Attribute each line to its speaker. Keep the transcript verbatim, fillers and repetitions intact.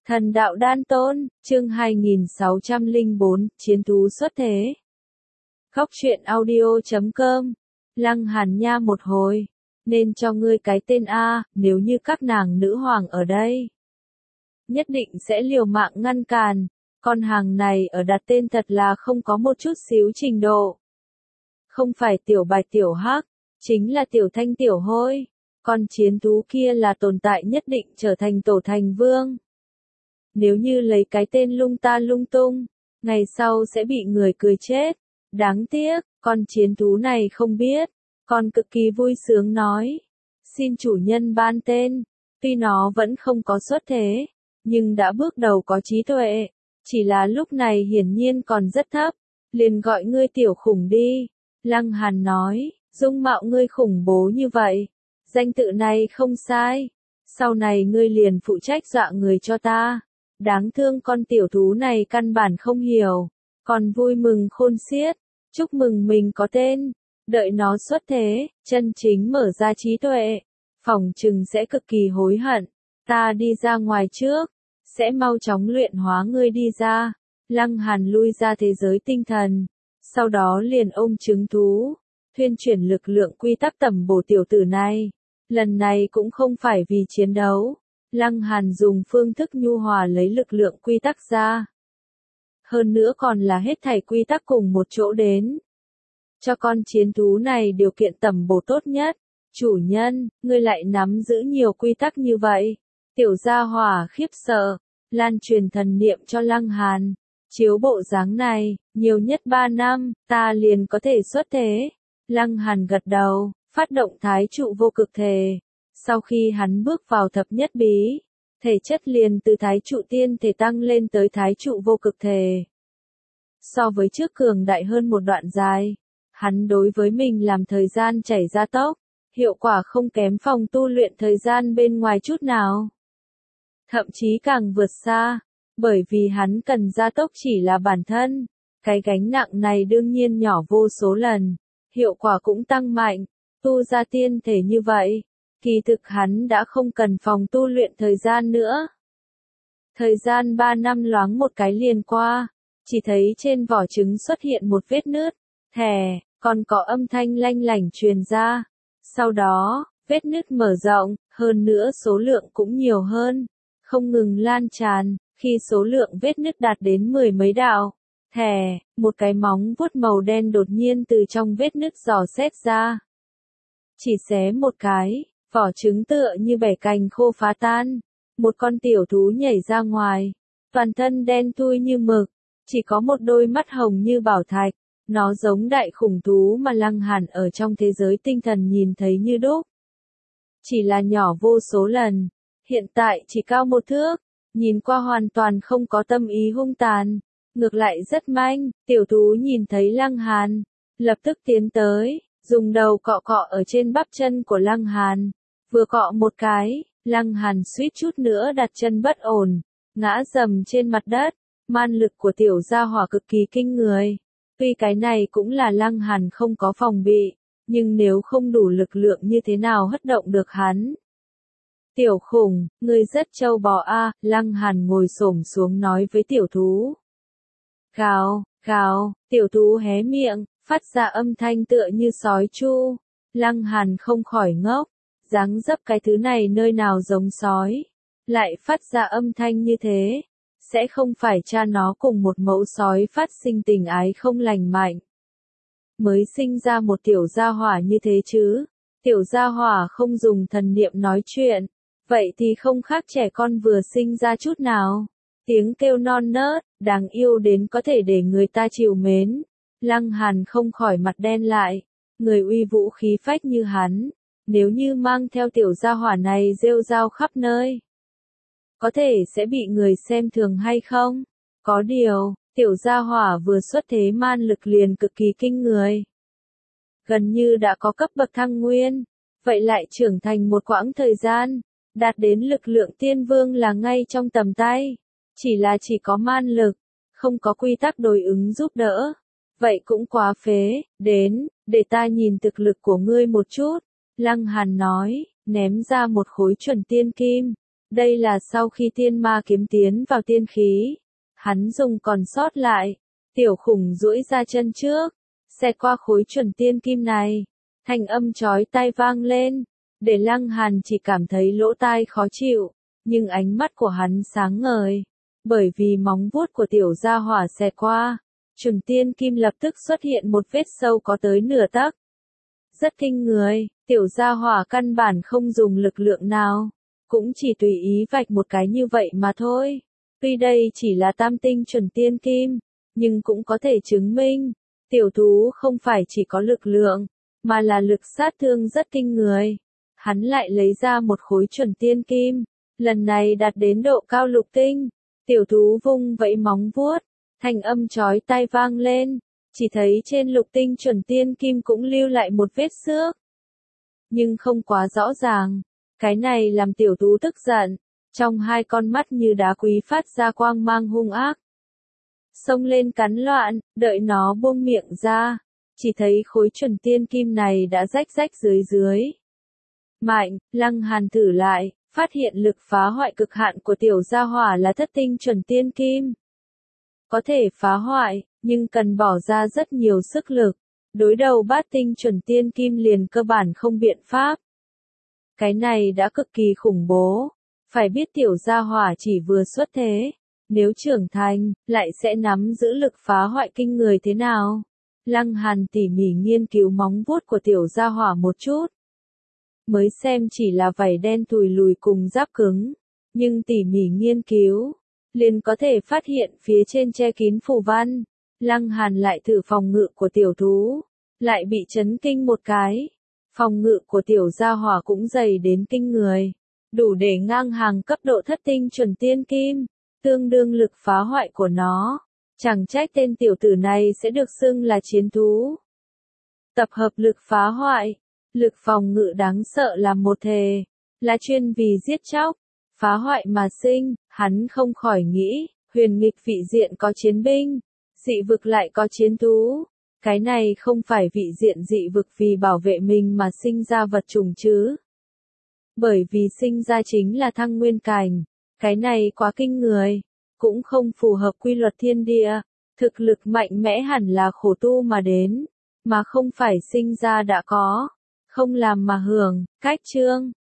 Speaker 1: Thần đạo đan tôn, chương hai nghìn sáu trăm lẻ bốn, chiến thú xuất thế. Góc truyện audio chấm com. Lăng Hàn nha một hồi, nên cho ngươi cái tên A, nếu như các nàng nữ hoàng ở đây. Nhất định sẽ liều mạng ngăn cản, con hàng này ở đặt tên thật là không có một chút xíu trình độ. Không phải tiểu bạch tiểu hắc, chính là tiểu thanh tiểu hôi, con chiến thú kia là tồn tại nhất định trở thành tổ thành vương. Nếu như lấy cái tên lung ta lung tung, ngày sau sẽ bị người cười chết. Đáng tiếc, con chiến thú này không biết. Con cực kỳ vui sướng nói. Xin chủ nhân ban tên. Tuy nó vẫn không có xuất thế, nhưng đã bước đầu có trí tuệ. Chỉ là lúc này hiển nhiên còn rất thấp. Liền gọi ngươi tiểu khủng đi. Lăng Hàn nói, dung mạo ngươi khủng bố như vậy. Danh tự này không sai. Sau này ngươi liền phụ trách dọa người cho ta. Đáng thương con tiểu thú này căn bản không hiểu, còn vui mừng khôn xiết, chúc mừng mình có tên, đợi nó xuất thế, chân chính mở ra trí tuệ, phỏng chừng sẽ cực kỳ hối hận, ta đi ra ngoài trước, sẽ mau chóng luyện hóa ngươi đi ra. Lăng Hàn lui ra thế giới tinh thần, sau đó liền ôm trứng thú, thuyên chuyển lực lượng quy tắc tầm bổ tiểu tử này, lần này cũng không phải vì chiến đấu. Lăng Hàn dùng phương thức nhu hòa lấy lực lượng quy tắc ra. Hơn nữa còn là hết thảy quy tắc cùng một chỗ đến. Cho con chiến thú này điều kiện tầm bổ tốt nhất. Chủ nhân, ngươi lại nắm giữ nhiều quy tắc như vậy. Tiểu gia hỏa khiếp sợ, lan truyền thần niệm cho Lăng Hàn. Chiếu bộ dáng này, nhiều nhất ba năm, ta liền có thể xuất thế. Lăng Hàn gật đầu, phát động thái trụ vô cực thể. Sau khi hắn bước vào thập nhất bí, thể chất liền từ thái trụ tiên thể tăng lên tới thái trụ vô cực thể. So với trước cường đại hơn một đoạn dài, hắn đối với mình làm thời gian chảy ra tốc, hiệu quả không kém phòng tu luyện thời gian bên ngoài chút nào. Thậm chí càng vượt xa, bởi vì hắn cần gia tốc chỉ là bản thân, cái gánh nặng này đương nhiên nhỏ vô số lần, hiệu quả cũng tăng mạnh, tu ra tiên thể như vậy. Kỳ thực hắn đã không cần phòng tu luyện thời gian nữa. Thời gian ba năm loáng một cái liền qua, chỉ thấy trên vỏ trứng xuất hiện một vết nứt, thè, còn có âm thanh lanh lảnh truyền ra. Sau đó, vết nứt mở rộng, hơn nữa số lượng cũng nhiều hơn, không ngừng lan tràn, khi số lượng vết nứt đạt đến mười mấy đạo. Thè, một cái móng vuốt màu đen đột nhiên từ trong vết nứt dò xét ra. Chỉ xé một cái. Vỏ trứng tựa như bẻ cành khô phá tan, một con tiểu thú nhảy ra ngoài, toàn thân đen thui như mực, chỉ có một đôi mắt hồng như bảo thạch, nó giống đại khủng thú mà Lăng Hàn ở trong thế giới tinh thần nhìn thấy như đúc. Chỉ là nhỏ vô số lần, hiện tại chỉ cao một thước, nhìn qua hoàn toàn không có tâm ý hung tàn, ngược lại rất manh. Tiểu thú nhìn thấy Lăng Hàn, lập tức tiến tới, dùng đầu cọ cọ ở trên bắp chân của Lăng Hàn. Vừa cọ một cái, Lăng Hàn suýt chút nữa đặt chân bất ổn, ngã rầm trên mặt đất. Man lực của tiểu gia hỏa cực kỳ kinh người. Tuy cái này cũng là Lăng Hàn không có phòng bị, nhưng nếu không đủ lực lượng như thế nào hất động được hắn. Tiểu khủng, ngươi rất trâu bò a, Lăng Hàn ngồi xổm xuống nói với tiểu thú. Gào, gào, tiểu thú hé miệng, phát ra âm thanh tựa như sói chu. Lăng Hàn không khỏi ngốc. Dáng dấp cái thứ này nơi nào giống sói, lại phát ra âm thanh như thế, sẽ không phải cha nó cùng một mẫu sói phát sinh tình ái không lành mạnh. Mới sinh ra một tiểu gia hỏa như thế chứ, tiểu gia hỏa không dùng thần niệm nói chuyện, vậy thì không khác trẻ con vừa sinh ra chút nào. Tiếng kêu non nớt, đáng yêu đến có thể để người ta trìu mến. Lăng Hàn không khỏi mặt đen lại, người uy vũ khí phách như hắn. Nếu như mang theo tiểu gia hỏa này rêu rao khắp nơi, có thể sẽ bị người xem thường hay không? Có điều, tiểu gia hỏa vừa xuất thế man lực liền cực kỳ kinh người. Gần như đã có cấp bậc thăng nguyên, vậy lại trưởng thành một quãng thời gian, đạt đến lực lượng tiên vương là ngay trong tầm tay. Chỉ là chỉ có man lực, không có quy tắc đối ứng giúp đỡ. Vậy cũng quá phế, đến, để ta nhìn thực lực của ngươi một chút. Lăng Hàn nói, ném ra một khối chuẩn tiên kim, Đây là sau khi tiên ma kiếm tiến vào tiên khí, hắn dùng còn sót lại, tiểu khủng duỗi ra chân trước, xẹt qua khối chuẩn tiên kim này, thanh âm chói tai vang lên, để Lăng Hàn chỉ cảm thấy lỗ tai khó chịu, nhưng ánh mắt của hắn sáng ngời, bởi vì móng vuốt của tiểu gia hỏa xẹt qua, chuẩn tiên kim lập tức xuất hiện một vết sâu có tới nửa tấc. Rất kinh người, tiểu gia hỏa căn bản không dùng lực lượng nào, cũng chỉ tùy ý vạch một cái như vậy mà thôi. Tuy đây chỉ là tam tinh chuẩn tiên kim, nhưng cũng có thể chứng minh, tiểu thú không phải chỉ có lực lượng, mà là lực sát thương rất kinh người. Hắn lại lấy ra một khối chuẩn tiên kim, lần này đạt đến độ cao lục tinh, tiểu thú vung vẫy móng vuốt, thanh âm chói tai vang lên, chỉ thấy trên lục tinh chuẩn tiên kim cũng lưu lại một vết xước. Nhưng không quá rõ ràng, cái này làm tiểu thú tức giận, trong hai con mắt như đá quý phát ra quang mang hung ác. Xông lên cắn loạn, đợi nó buông miệng ra, chỉ thấy khối chuẩn tiên kim này đã rách rách dưới dưới. Mạnh, Lăng Hàn thử lại, phát hiện lực phá hoại cực hạn của tiểu gia hỏa là thất tinh chuẩn tiên kim. Có thể phá hoại, nhưng cần bỏ ra rất nhiều sức lực, đối đầu bát tinh chuẩn tiên kim liền cơ bản không biện pháp. Cái này đã cực kỳ khủng bố, phải biết tiểu gia hỏa chỉ vừa xuất thế, nếu trưởng thành, lại sẽ nắm giữ lực phá hoại kinh người thế nào. Lăng Hàn tỉ mỉ nghiên cứu móng vuốt của tiểu gia hỏa một chút. Mới xem chỉ là vảy đen thùi lùi cùng giáp cứng, nhưng tỉ mỉ nghiên cứu, liền có thể phát hiện phía trên che kín phù văn. Lăng Hàn lại thử phòng ngự của tiểu thú, lại bị chấn kinh một cái. Phòng ngự của tiểu gia hỏa cũng dày đến kinh người, đủ để ngang hàng cấp độ thất tinh chuẩn tiên kim, tương đương lực phá hoại của nó. Chẳng trách tên tiểu tử này sẽ được xưng là chiến thú. Tập hợp lực phá hoại, lực phòng ngự đáng sợ là một thể, là chuyên vì giết chóc, phá hoại mà sinh. Hắn không khỏi nghĩ, huyền nghịch vị diện có chiến binh, dị vực lại có chiến thú. Cái này không phải vị diện dị vực vì bảo vệ mình mà sinh ra vật chủng chứ. Bởi vì sinh ra chính là thăng nguyên cảnh, cái này quá kinh người, cũng không phù hợp quy luật thiên địa. Thực lực mạnh mẽ hẳn là khổ tu mà đến, mà không phải sinh ra đã có, không làm mà hưởng. Cách chương